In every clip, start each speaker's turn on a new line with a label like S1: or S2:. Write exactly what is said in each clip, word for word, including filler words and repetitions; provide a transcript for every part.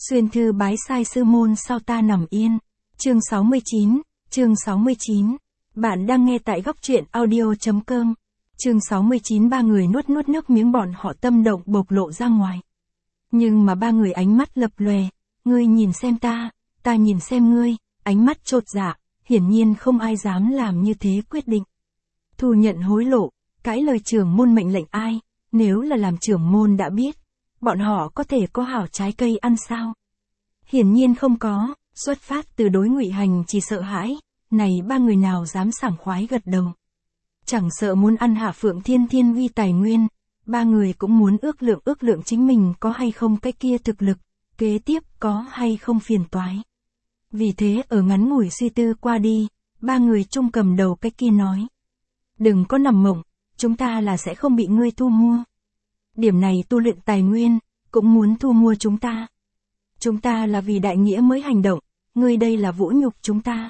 S1: Xuyên thư bái sai sư môn sao ta nằm yên. Chương sáu mươi chín, chương sáu mươi chín. Bạn đang nghe tại góc truyện audio.com. Chương sáu mươi chín. Ba người nuốt nuốt nước miếng, bọn họ tâm động bộc lộ ra ngoài. Nhưng mà ba người ánh mắt lập lòe, ngươi nhìn xem ta, ta nhìn xem ngươi, ánh mắt chột dạ, hiển nhiên không ai dám làm như thế quyết định. Thu nhận hối lộ, cãi lời trưởng môn mệnh lệnh ai, nếu là làm trưởng môn đã biết, bọn họ có thể có hảo trái cây ăn sao? Hiển nhiên không có, xuất phát từ đối Ngụy Hành chỉ sợ hãi, này ba người nào dám sảng khoái gật đầu. Chẳng sợ muốn ăn Hạ Phượng Thiên Thiên uy tài nguyên, ba người cũng muốn ước lượng ước lượng chính mình có hay không cái kia thực lực, kế tiếp có hay không phiền toái. Vì thế ở ngắn ngủi suy tư qua đi, ba người chung cầm đầu cái kia nói. Đừng có nằm mộng, chúng ta là sẽ không bị ngươi thu mua. Điểm này tu luyện tài nguyên, cũng muốn thu mua chúng ta. Chúng ta là vì đại nghĩa mới hành động, ngươi đây là vũ nhục chúng ta.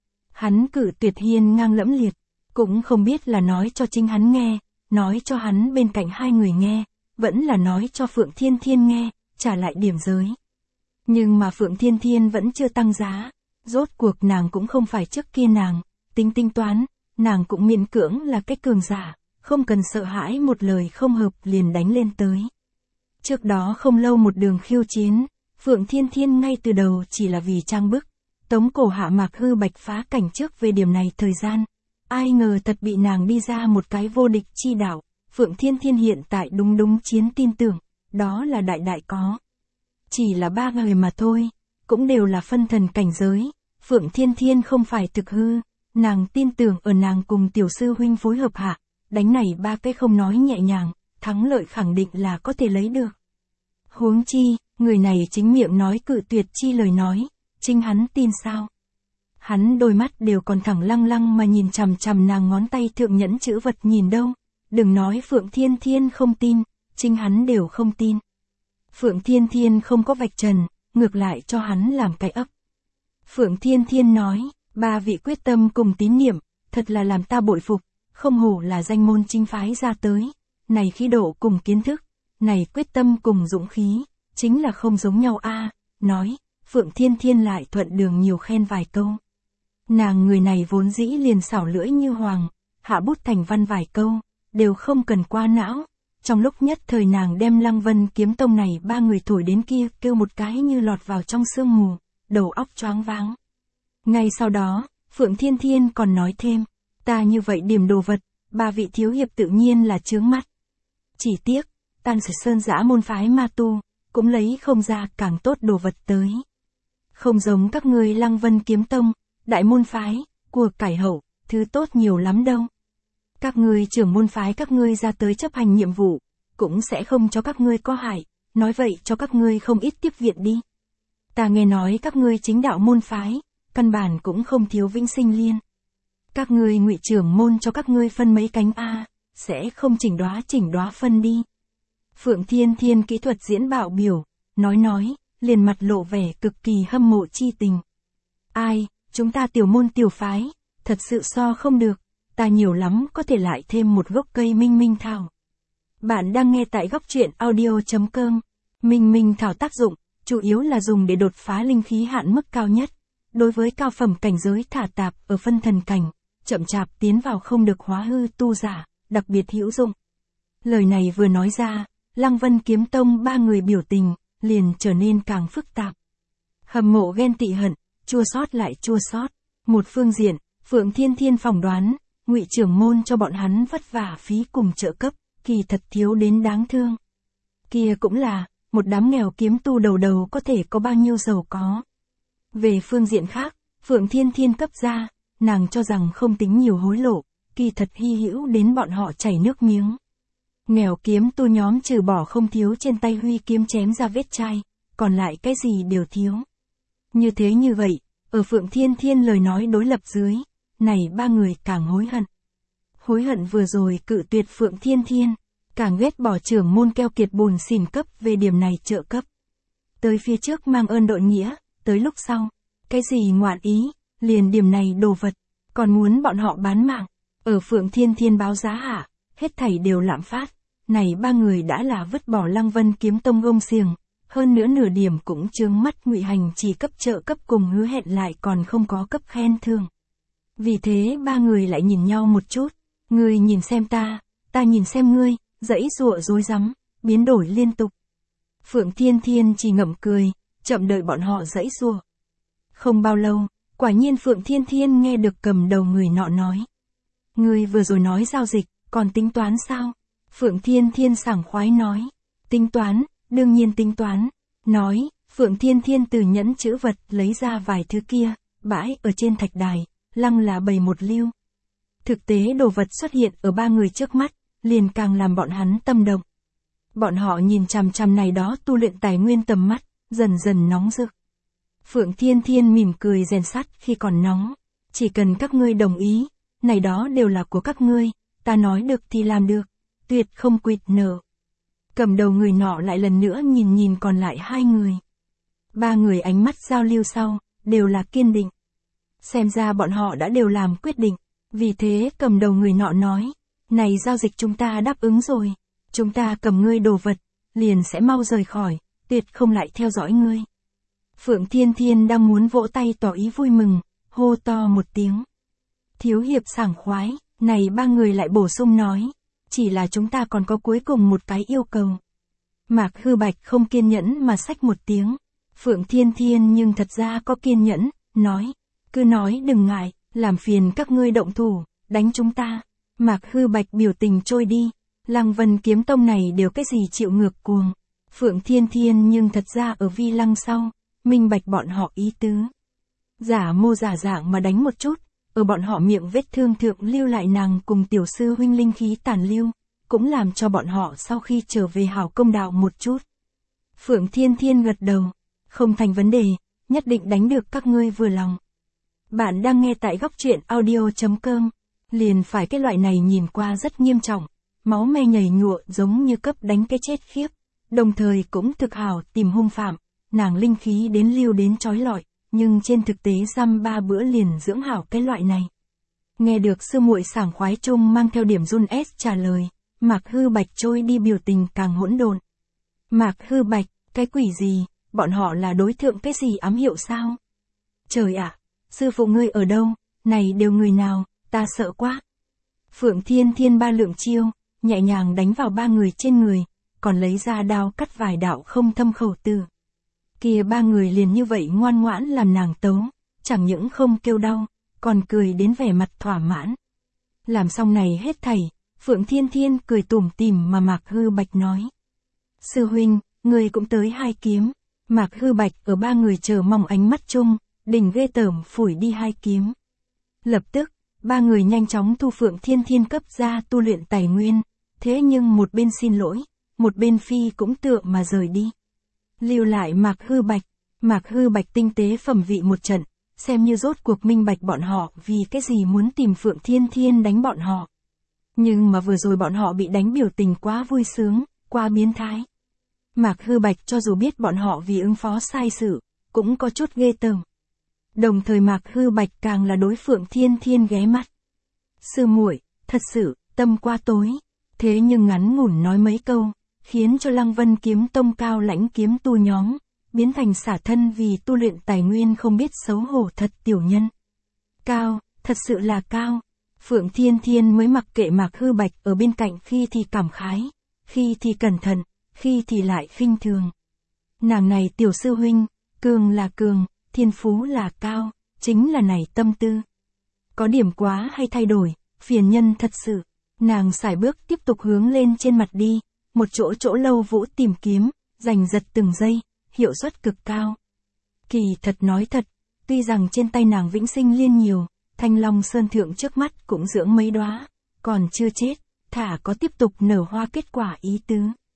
S1: Hắn cử tuyệt hiên ngang lẫm liệt, cũng không biết là nói cho chính hắn nghe, nói cho hắn bên cạnh hai người nghe, vẫn là nói cho Phượng Thiên Thiên nghe, trả lại điểm giới. Nhưng mà Phượng Thiên Thiên vẫn chưa tăng giá, rốt cuộc nàng cũng không phải trước kia nàng, tính tính toán, nàng cũng miễn cưỡng là cái cường giả, không cần sợ hãi một lời không hợp liền đánh lên tới. Trước đó không lâu một đường khiêu chiến, Phượng Thiên Thiên ngay từ đầu chỉ là vì trang bức, tống cổ Hạ Mạc Hư Bạch phá cảnh trước về điểm này thời gian. Ai ngờ thật bị nàng đi ra một cái vô địch chi đạo, Phượng Thiên Thiên hiện tại đúng đúng chiến tin tưởng, đó là đại đại có. Chỉ là ba người mà thôi, cũng đều là phân thần cảnh giới, Phượng Thiên Thiên không phải thực hư, nàng tin tưởng ở nàng cùng tiểu sư huynh phối hợp hạ, đánh này ba cái không nói nhẹ nhàng, thắng lợi khẳng định là có thể lấy được. Huống chi, người này chính miệng nói cự tuyệt chi lời nói, chính hắn tin sao? Hắn đôi mắt đều còn thẳng lăng lăng mà nhìn chằm chằm nàng ngón tay thượng nhẫn chữ vật nhìn đâu, đừng nói Phượng Thiên Thiên không tin, chính hắn đều không tin. Phượng Thiên Thiên không có vạch trần, ngược lại cho hắn làm cái ấp. Phượng Thiên Thiên nói, ba vị quyết tâm cùng tín niệm, thật là làm ta bội phục, không hổ là danh môn chính phái ra tới, này khí độ cùng kiến thức, này quyết tâm cùng dũng khí, chính là không giống nhau a. Nói, Phượng Thiên Thiên lại thuận đường nhiều khen vài câu. Nàng người này vốn dĩ liền xảo lưỡi như hoàng, hạ bút thành văn vài câu, đều không cần qua não. Trong lúc nhất thời nàng đem Lăng Vân Kiếm Tông này ba người thổi đến kia kêu một cái như lọt vào trong sương mù, đầu óc choáng váng. Ngay sau đó, Phượng Thiên Thiên còn nói thêm, ta như vậy điểm đồ vật, ba vị thiếu hiệp tự nhiên là chướng mắt. Chỉ tiếc, Tan Sở Sơn Dã môn phái ma tu, cũng lấy không ra càng tốt đồ vật tới. Không giống các ngươi Lăng Vân Kiếm Tông, đại môn phái, của cải hậu, thứ tốt nhiều lắm đâu. Các ngươi trưởng môn phái các ngươi ra tới chấp hành nhiệm vụ, cũng sẽ không cho các ngươi có hại, nói vậy cho các ngươi không ít tiếp viện đi. Ta nghe nói các ngươi chính đạo môn phái, căn bản cũng không thiếu vĩnh sinh liên. Các ngươi Ngụy trưởng môn cho các ngươi phân mấy cánh a, sẽ không chỉnh đóa chỉnh đóa phân đi. Phượng Thiên Thiên kỹ thuật diễn bạo biểu, nói nói, liền mặt lộ vẻ cực kỳ hâm mộ chi tình. Ai, chúng ta tiểu môn tiểu phái, thật sự so không được, ta nhiều lắm có thể lại thêm một gốc cây minh minh thảo. Bạn đang nghe tại góc truyện audio.com. Minh minh thảo tác dụng, chủ yếu là dùng để đột phá linh khí hạn mức cao nhất. Đối với cao phẩm cảnh giới thả tạp ở phân thần cảnh, chậm chạp tiến vào không được hóa hư tu giả, đặc biệt hữu dụng. Lời này vừa nói ra, Lăng Vân Kiếm Tông ba người biểu tình, liền trở nên càng phức tạp. Hâm mộ ghen tị hận, chua xót lại chua xót. Một phương diện, Phượng Thiên Thiên phỏng đoán, Ngụy trưởng môn cho bọn hắn vất vả phí cùng trợ cấp, kỳ thật thiếu đến đáng thương. Kia cũng là, một đám nghèo kiếm tu đầu đầu có thể có bao nhiêu giàu có. Về phương diện khác, Phượng Thiên Thiên cấp ra, nàng cho rằng không tính nhiều hối lộ, kỳ thật hy hữu đến bọn họ chảy nước miếng. Nghèo kiếm tu nhóm trừ bỏ không thiếu trên tay huy kiếm chém ra vết chai, còn lại cái gì đều thiếu. Như thế như vậy, ở Phượng Thiên Thiên lời nói đối lập dưới, này ba người càng hối hận. Hối hận vừa rồi cự tuyệt Phượng Thiên Thiên, càng ghét bỏ trưởng môn keo kiệt bùn xỉn cấp về điểm này trợ cấp. Tới phía trước mang ơn đội nghĩa, tới lúc sau, cái gì ngoạn ý, liền điểm này đồ vật, còn muốn bọn họ bán mạng. Ở Phượng Thiên Thiên báo giá hạ, hết thảy đều lạm phát, này ba người đã là vứt bỏ Lăng Vân Kiếm Tông gông xiềng, hơn nữa nửa điểm cũng chướng mắt Ngụy Hành chỉ cấp trợ cấp cùng hứa hẹn lại còn không có cấp khen thưởng. Vì thế ba người lại nhìn nhau một chút, ngươi nhìn xem ta, ta nhìn xem ngươi, dãy dụa rối rắm, biến đổi liên tục. Phượng Thiên Thiên chỉ ngậm cười, chậm đợi bọn họ dãy dụa. Không bao lâu, quả nhiên Phượng Thiên Thiên nghe được cầm đầu người nọ nói. Ngươi vừa rồi nói giao dịch, còn tính toán sao? Phượng Thiên Thiên sảng khoái nói. Tính toán, đương nhiên tính toán. Nói, Phượng Thiên Thiên từ nhẫn chữ vật lấy ra vài thứ kia, bãi ở trên thạch đài, lăng là bày một lưu. Thực tế đồ vật xuất hiện ở ba người trước mắt, liền càng làm bọn hắn tâm động. Bọn họ nhìn chằm chằm này đó tu luyện tài nguyên tầm mắt, dần dần nóng rực. Phượng Thiên Thiên mỉm cười rèn sắt khi còn nóng. Chỉ cần các ngươi đồng ý, này đó đều là của các ngươi, ta nói được thì làm được, tuyệt không quỵt nợ. Cầm đầu người nọ lại lần nữa nhìn nhìn còn lại hai người. Ba người ánh mắt giao lưu sau, đều là kiên định. Xem ra bọn họ đã đều làm quyết định, vì thế cầm đầu người nọ nói, này giao dịch chúng ta đáp ứng rồi, chúng ta cầm ngươi đồ vật, liền sẽ mau rời khỏi, tuyệt không lại theo dõi ngươi. Phượng Thiên Thiên đang muốn vỗ tay tỏ ý vui mừng, hô to một tiếng. Thiếu hiệp sảng khoái, này ba người lại bổ sung nói, chỉ là chúng ta còn có cuối cùng một cái yêu cầu. Mạc Hư Bạch không kiên nhẫn mà xách một tiếng. Phượng Thiên Thiên nhưng thật ra có kiên nhẫn, nói, cứ nói đừng ngại, làm phiền các ngươi động thủ, đánh chúng ta. Mạc Hư Bạch biểu tình trôi đi, Lăng Vân kiếm tông này đều cái gì chịu ngược cuồng. Phượng Thiên Thiên nhưng thật ra ở vi lăng sau, minh bạch bọn họ ý tứ. Giả mô giả dạng mà đánh một chút, ở bọn họ miệng vết thương thượng lưu lại nàng cùng tiểu sư huynh linh khí tàn lưu, cũng làm cho bọn họ sau khi trở về hảo công đạo một chút. Phượng Thiên Thiên gật đầu, không thành vấn đề, nhất định đánh được các ngươi vừa lòng. Bạn đang nghe tại góc truyện audio chấm com, liền phải cái loại này nhìn qua rất nghiêm trọng, máu me nhảy nhụa giống như cấp đánh cái chết khiếp, đồng thời cũng thực hảo tìm hung phạm, nàng linh khí đến lưu đến chói lọi, nhưng trên thực tế dăm ba bữa liền dưỡng hảo cái loại này. Nghe được sư muội sảng khoái chung mang theo điểm run S trả lời, Mạc Hư Bạch trôi đi biểu tình càng hỗn độn. Mạc Hư Bạch, cái quỷ gì, bọn họ là đối tượng cái gì ám hiệu sao? Trời ạ, sư phụ ngươi ở đâu, này đều người nào, ta sợ quá. Phượng Thiên Thiên ba lượng chiêu, nhẹ nhàng đánh vào ba người trên người, còn lấy ra đao cắt vài đạo không thâm khẩu từ. Kia ba người liền như vậy ngoan ngoãn làm nàng tấu, chẳng những không kêu đau, còn cười đến vẻ mặt thỏa mãn. Làm xong này hết thảy, Phượng Thiên Thiên cười tủm tỉm mà Mạc Hư Bạch nói. Sư huynh, người cũng tới hai kiếm. Mạc Hư Bạch ở ba người chờ mong ánh mắt chung, đỉnh ghê tởm phủi đi hai kiếm. Lập tức, ba người nhanh chóng thu Phượng Thiên Thiên cấp ra tu luyện tài nguyên, thế nhưng một bên xin lỗi, một bên phi cũng tựa mà rời đi. Lưu lại Mạc Hư Bạch, Mạc Hư Bạch tinh tế phẩm vị một trận, xem như rốt cuộc minh bạch bọn họ vì cái gì muốn tìm Phượng Thiên Thiên đánh bọn họ. Nhưng mà vừa rồi bọn họ bị đánh biểu tình quá vui sướng, quá biến thái. Mạc Hư Bạch cho dù biết bọn họ vì ứng phó sai sự, cũng có chút ghê tởm. Đồng thời Mạc Hư Bạch càng là đối Phượng Thiên Thiên ghé mắt. Sư muội, thật sự, tâm qua tối. Thế nhưng ngắn ngủn nói mấy câu, khiến cho Lăng Vân kiếm tông cao lãnh kiếm tu nhóm, biến thành xả thân vì tu luyện tài nguyên không biết xấu hổ thật tiểu nhân. Cao, thật sự là cao. Phượng Thiên Thiên mới mặc kệ Mạc Hư Bạch ở bên cạnh khi thì cảm khái, khi thì cẩn thận, khi thì lại khinh thường. Nàng này tiểu sư huynh, cường là cường, thiên phú là cao, chính là này tâm tư. Có điểm quá hay thay đổi, phiền nhân thật sự. Nàng sải bước tiếp tục hướng lên trên mặt đi, một chỗ chỗ lâu vũ tìm kiếm, giành giật từng giây, hiệu suất cực cao. Kỳ thật nói thật, tuy rằng trên tay nàng vĩnh sinh liên nhiều, Thanh Long Sơn thượng trước mắt cũng dưỡng mấy đóa, còn chưa chết, thả có tiếp tục nở hoa kết quả ý tứ.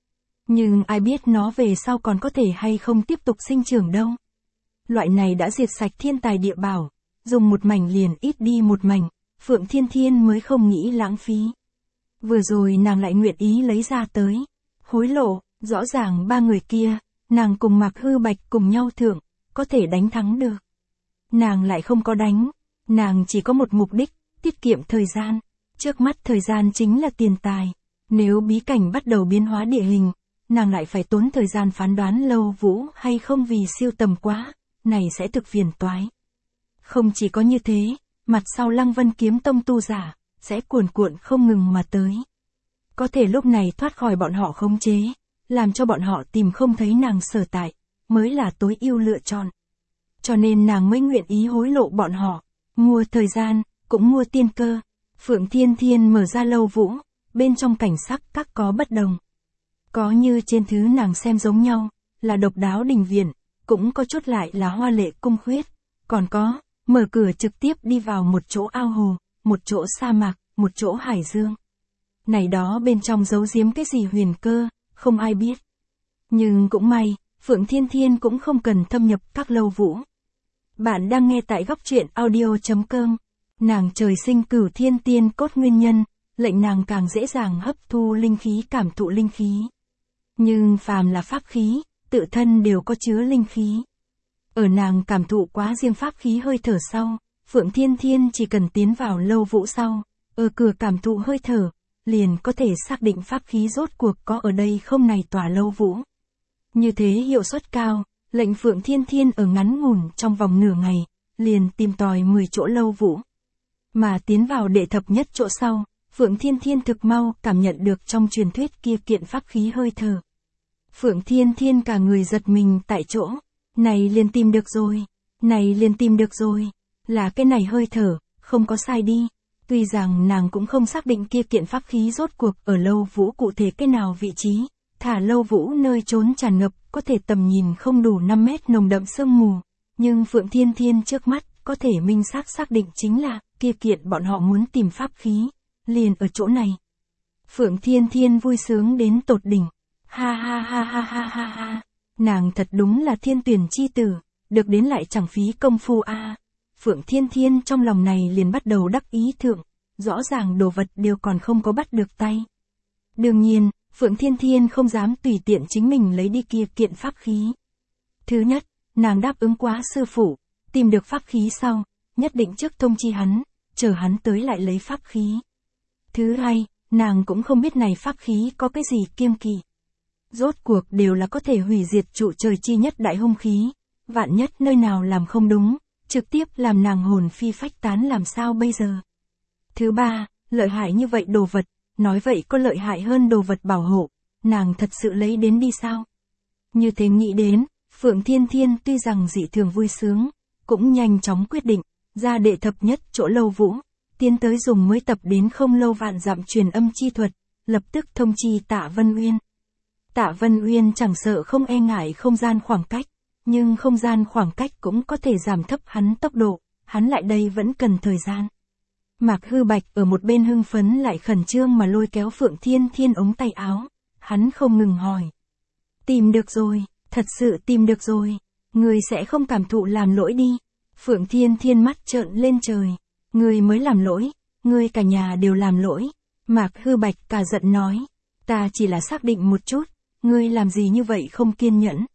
S1: Nhưng ai biết nó về sau còn có thể hay không tiếp tục sinh trưởng đâu. Loại này đã diệt sạch thiên tài địa bảo, dùng một mảnh liền ít đi một mảnh, Phượng Thiên Thiên mới không nghĩ lãng phí. Vừa rồi nàng lại nguyện ý lấy ra tới, hối lộ, rõ ràng ba người kia, nàng cùng Mạc Hư Bạch cùng nhau thượng, có thể đánh thắng được. Nàng lại không có đánh, nàng chỉ có một mục đích, tiết kiệm thời gian, trước mắt thời gian chính là tiền tài, nếu bí cảnh bắt đầu biến hóa địa hình, nàng lại phải tốn thời gian phán đoán Lâu Vũ hay không vì siêu tầm quá, này sẽ thực phiền toái. Không chỉ có như thế, mặt sau Lăng Vân kiếm tông tu giả, sẽ cuồn cuộn không ngừng mà tới. Có thể lúc này thoát khỏi bọn họ khống chế, làm cho bọn họ tìm không thấy nàng sở tại, mới là tối ưu lựa chọn. Cho nên nàng mới nguyện ý hối lộ bọn họ, mua thời gian, cũng mua tiên cơ. Phượng Thiên Thiên mở ra Lâu Vũ, bên trong cảnh sắc các có bất đồng. Có như trên thứ nàng xem giống nhau, là độc đáo đình viện, cũng có chút lại là hoa lệ cung khuyết, còn có, mở cửa trực tiếp đi vào một chỗ ao hồ, một chỗ sa mạc, một chỗ hải dương. Này đó bên trong giấu giếm cái gì huyền cơ, không ai biết. Nhưng cũng may, Phượng Thiên Thiên cũng không cần thâm nhập các Lâu Vũ. Bạn đang nghe tại góc truyện audio.com. Nàng trời sinh cửu thiên tiên cốt nguyên nhân, lệnh nàng càng dễ dàng hấp thu linh khí cảm thụ linh khí. Nhưng phàm là pháp khí, tự thân đều có chứa linh khí. Ở nàng cảm thụ quá riêng pháp khí hơi thở sau, Phượng Thiên Thiên chỉ cần tiến vào Lâu Vũ sau, ở cửa cảm thụ hơi thở, liền có thể xác định pháp khí rốt cuộc có ở đây không này tòa Lâu Vũ. Như thế hiệu suất cao, lệnh Phượng Thiên Thiên ở ngắn ngủn trong vòng nửa ngày, liền tìm tòi mười chỗ Lâu Vũ. Mà tiến vào đệ thập nhất chỗ sau, Phượng Thiên Thiên thực mau cảm nhận được trong truyền thuyết kia kiện pháp khí hơi thở. Phượng Thiên Thiên cả người giật mình tại chỗ, này liền tìm được rồi, này liền tìm được rồi, là cái này hơi thở, không có sai đi. Tuy rằng nàng cũng không xác định kia kiện pháp khí rốt cuộc ở Lâu Vũ cụ thể cái nào vị trí, thả Lâu Vũ nơi trốn tràn ngập, có thể tầm nhìn không đủ năm mét nồng đậm sương mù, nhưng Phượng Thiên Thiên trước mắt, có thể minh xác xác định chính là, kia kiện bọn họ muốn tìm pháp khí, liền ở chỗ này. Phượng Thiên Thiên vui sướng đến tột đỉnh, ha ha ha ha ha ha ha, nàng thật đúng là thiên tuyển chi tử, được đến lại chẳng phí công phu a. À. Phượng Thiên Thiên trong lòng này liền bắt đầu đắc ý thượng, rõ ràng đồ vật đều còn không có bắt được tay. Đương nhiên, Phượng Thiên Thiên không dám tùy tiện chính mình lấy đi kia kiện pháp khí. Thứ nhất, nàng đáp ứng quá sư phụ, tìm được pháp khí sau, nhất định trước thông chi hắn, chờ hắn tới lại lấy pháp khí. Thứ hai, nàng cũng không biết này pháp khí có cái gì kiêng kỵ. Rốt cuộc đều là có thể hủy diệt trụ trời chi nhất đại hung khí, vạn nhất nơi nào làm không đúng, trực tiếp làm nàng hồn phi phách tán làm sao bây giờ. Thứ ba, lợi hại như vậy đồ vật, nói vậy có lợi hại hơn đồ vật bảo hộ, nàng thật sự lấy đến đi sao? Như thế nghĩ đến, Phượng Thiên Thiên tuy rằng dị thường vui sướng, cũng nhanh chóng quyết định, ra đệ thập nhất chỗ Lâu Vũ, tiến tới dùng mới tập đến không lâu vạn dặm truyền âm chi thuật, lập tức thông chi Tạ Vân Uyên. Tạ Vân Uyên chẳng sợ không e ngại không gian khoảng cách, nhưng không gian khoảng cách cũng có thể giảm thấp hắn tốc độ, hắn lại đây vẫn cần thời gian. Mạc Hư Bạch ở một bên hưng phấn lại khẩn trương mà lôi kéo Phượng Thiên Thiên ống tay áo, hắn không ngừng hỏi. Tìm được rồi, thật sự tìm được rồi, người sẽ không cảm thụ làm lỗi đi. Phượng Thiên Thiên mắt trợn lên trời, người mới làm lỗi, người cả nhà đều làm lỗi. Mạc Hư Bạch cả giận nói, ta chỉ là xác định một chút, ngươi làm gì như vậy không kiên nhẫn.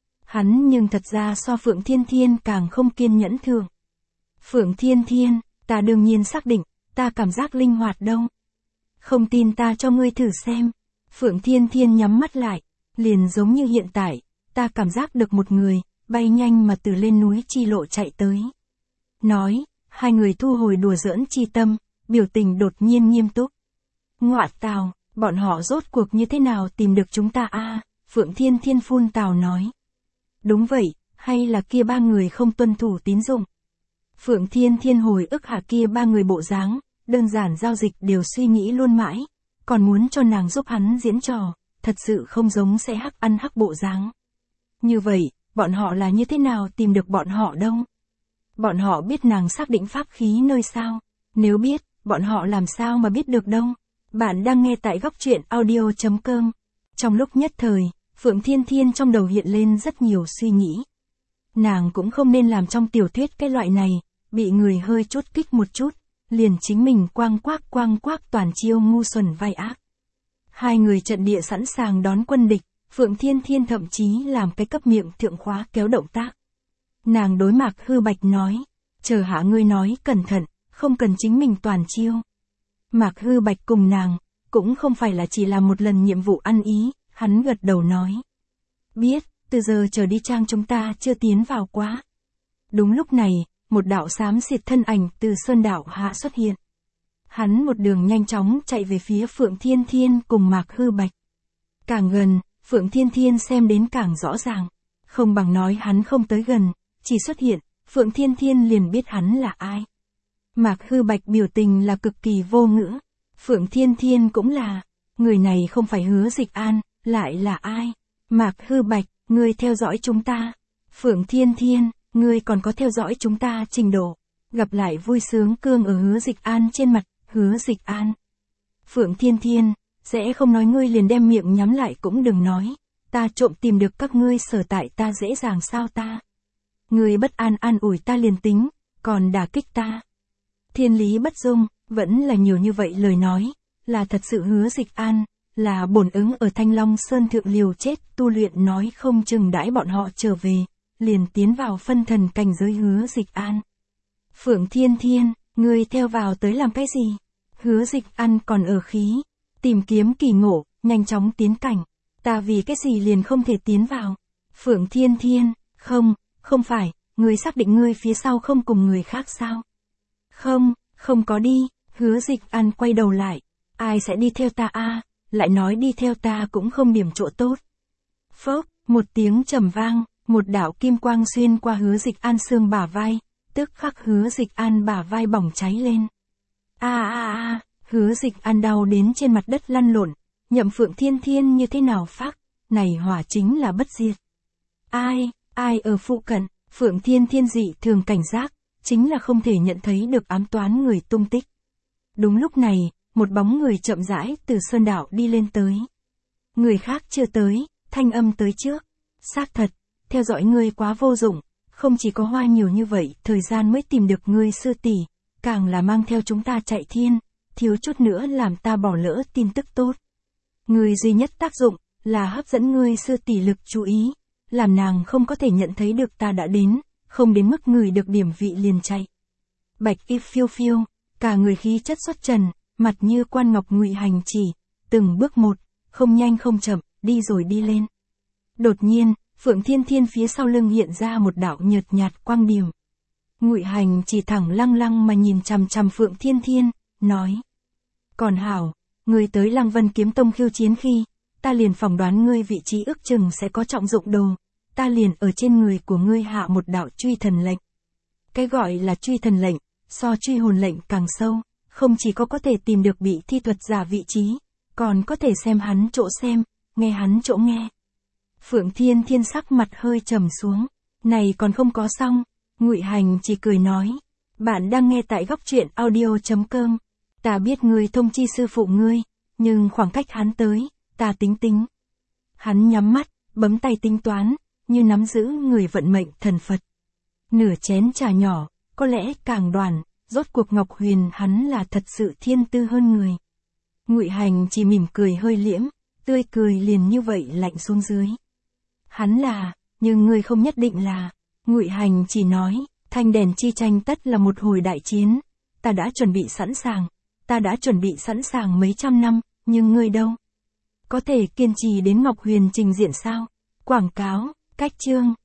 S1: Hắn nhưng thật ra so Phượng Thiên Thiên càng không kiên nhẫn thường. Phượng Thiên Thiên, ta đương nhiên xác định, ta cảm giác linh hoạt đâu. Không tin ta cho ngươi thử xem. Phượng Thiên Thiên nhắm mắt lại, liền giống như hiện tại, ta cảm giác được một người, bay nhanh mà từ lên núi chi lộ chạy tới. Nói, hai người thu hồi đùa giỡn chi tâm, biểu tình đột nhiên nghiêm túc. Ngoạ tào, bọn họ rốt cuộc như thế nào tìm được chúng ta a? À, Phượng Thiên Thiên phun tào nói. Đúng vậy, hay là kia ba người không tuân thủ tín dụng? Phượng Thiên Thiên hồi ức hạ kia ba người bộ dáng, đơn giản giao dịch đều suy nghĩ luôn mãi, còn muốn cho nàng giúp hắn diễn trò, thật sự không giống sẽ hắc ăn hắc bộ dáng. Như vậy, bọn họ là như thế nào tìm được bọn họ đâu? Bọn họ biết nàng xác định pháp khí nơi sao? Nếu biết, bọn họ làm sao mà biết được đâu? Bạn đang nghe tại góc truyện audio.com. Trong lúc nhất thời, Phượng Thiên Thiên trong đầu hiện lên rất nhiều suy nghĩ. Nàng cũng không nên làm trong tiểu thuyết cái loại này, bị người hơi chút kích một chút, liền chính mình quang quác quang quác toàn chiêu ngu xuẩn vai ác. Hai người trận địa sẵn sàng đón quân địch, Phượng Thiên Thiên thậm chí làm cái cấp miệng thượng khóa kéo động tác. Nàng đối Mạc Hư Bạch nói, chờ hạ ngươi nói cẩn thận, không cần chính mình toàn chiêu. Mạc Hư Bạch cùng nàng, cũng không phải là chỉ làm một lần nhiệm vụ ăn ý, Hắn gật đầu nói. Biết, từ giờ trở đi trang chúng ta chưa tiến vào quá. Đúng lúc này, một đạo xám xịt thân ảnh từ sơn đạo hạ xuất hiện. Hắn một đường nhanh chóng chạy về phía Phượng Thiên Thiên cùng Mạc Hư Bạch. Càng gần, Phượng Thiên Thiên xem đến càng rõ ràng. Không bằng nói hắn không tới gần, chỉ xuất hiện, Phượng Thiên Thiên liền biết hắn là ai. Mạc Hư Bạch biểu tình là cực kỳ vô ngữ. Phượng Thiên Thiên cũng là, người này không phải Hứa Dịch An, lại là ai? Mạc Hư Bạch, ngươi theo dõi chúng ta. Phượng Thiên Thiên, ngươi còn có theo dõi chúng ta trình độ. Gặp lại vui sướng cương ở Hứa Dịch An trên mặt, Hứa Dịch An. Phượng Thiên Thiên, sẽ không nói ngươi liền đem miệng nhắm lại cũng đừng nói. Ta trộm tìm được các ngươi sở tại ta dễ dàng sao ta. Ngươi bất an an ủi ta liền tính, còn đả kích ta. Thiên lý bất dung, vẫn là nhiều như vậy lời nói, là thật sự Hứa Dịch An, là bổn ứng ở Thanh Long Sơn thượng liều chết tu luyện nói không chừng đãi bọn họ trở về, liền tiến vào phân thần cảnh giới Hứa Dịch An. Phượng Thiên Thiên, ngươi theo vào tới làm cái gì? Hứa Dịch An còn ở khí, tìm kiếm kỳ ngộ, nhanh chóng tiến cảnh. Ta vì cái gì liền không thể tiến vào? Phượng Thiên Thiên, không, không phải, ngươi xác định ngươi phía sau không cùng người khác sao? Không, không có đi. Hứa Dịch An quay đầu lại. Ai sẽ đi theo ta a? Lại nói đi theo ta cũng không điểm chỗ tốt. Phốc, một tiếng trầm vang, một đạo kim quang xuyên qua Hứa Dịch An xương bả vai, tức khắc Hứa Dịch An bả vai bỏng cháy lên. A a a, Hứa Dịch An đau đến trên mặt đất lăn lộn, nhậm Phượng Thiên Thiên như thế nào phác, này hỏa chính là bất diệt. Ai, ai ở phụ cận? Phượng Thiên Thiên dị thường cảnh giác, chính là không thể nhận thấy được ám toán người tung tích. Đúng lúc này, một bóng người chậm rãi từ sơn đạo đi lên tới. Người khác chưa tới, thanh âm tới trước. Xác thật, theo dõi ngươi quá vô dụng, không chỉ có hoa nhiều như vậy, thời gian mới tìm được ngươi sư tỷ, càng là mang theo chúng ta chạy thiên, thiếu chút nữa làm ta bỏ lỡ tin tức tốt. Ngươi duy nhất tác dụng, là hấp dẫn ngươi sư tỷ lực chú ý, làm nàng không có thể nhận thấy được ta đã đến, không đến mức người được điểm vị liền chạy. Bạch y phiêu phiêu, cả người khí chất xuất trần, mặt như quan ngọc Ngụy Hành chỉ, từng bước một, không nhanh không chậm, đi rồi đi lên. Đột nhiên, Phượng Thiên Thiên phía sau lưng hiện ra một đạo nhợt nhạt quang điểm. Ngụy Hành chỉ thẳng lăng lăng mà nhìn chằm chằm Phượng Thiên Thiên, nói. Còn hảo, ngươi tới Lăng Vân Kiếm Tông khiêu chiến khi, ta liền phỏng đoán ngươi vị trí ước chừng sẽ có trọng dụng đồ, ta liền ở trên người của ngươi hạ một đạo truy thần lệnh. Cái gọi là truy thần lệnh, so truy hồn lệnh càng sâu, không chỉ có có thể tìm được bị thi thuật giả vị trí, còn có thể xem hắn chỗ xem, nghe hắn chỗ nghe. Phượng Thiên Thiên sắc mặt hơi trầm xuống, này còn không có xong, Ngụy Hành chỉ cười nói, bạn đang nghe tại góc truyện audio chấm com, ta biết ngươi thông chi sư phụ ngươi, nhưng khoảng cách hắn tới, ta tính tính. Hắn nhắm mắt, bấm tay tính toán, như nắm giữ người vận mệnh thần Phật. Nửa chén trà nhỏ, có lẽ càng đoàn, rốt cuộc Ngọc Huyền hắn là thật sự thiên tư hơn người. Ngụy Hành chỉ mỉm cười hơi liễm, tươi cười liền như vậy lạnh xuống dưới. Hắn là, nhưng ngươi không nhất định là. Ngụy Hành chỉ nói, thanh đèn chi tranh tất là một hồi đại chiến, ta đã chuẩn bị sẵn sàng, ta đã chuẩn bị sẵn sàng mấy trăm năm, nhưng ngươi đâu? Có thể kiên trì đến Ngọc Huyền trình diện sao? Quảng cáo, cách chương.